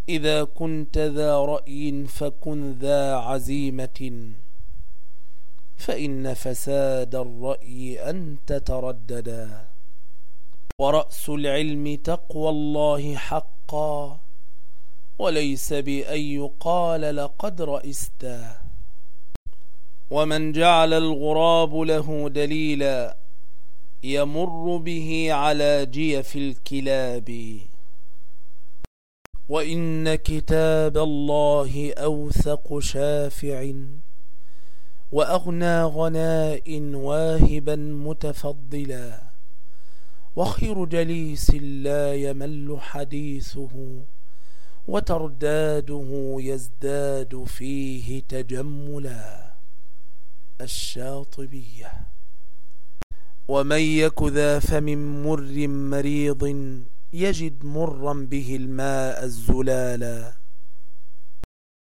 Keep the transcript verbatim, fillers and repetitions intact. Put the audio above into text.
إذا كنت ذا رأي فكن ذا عزيمة، فإن فساد الرأي أن تترددا. ورأس العلم تقوى الله حقا، وليس بأن يقال لقد رئستا. ومن جعل الغراب له دليلا يمر به على جيف الكلاب. وإن كتاب الله أوثق شافع، وأغنى غناء واهبا متفضلا. وخير جليس لا يمل حديثه، وترداده يزداد فيه تجملا. الشاطبية. ومن يك ذا فم مر مريض، يجد مرا به الماء الزلالا.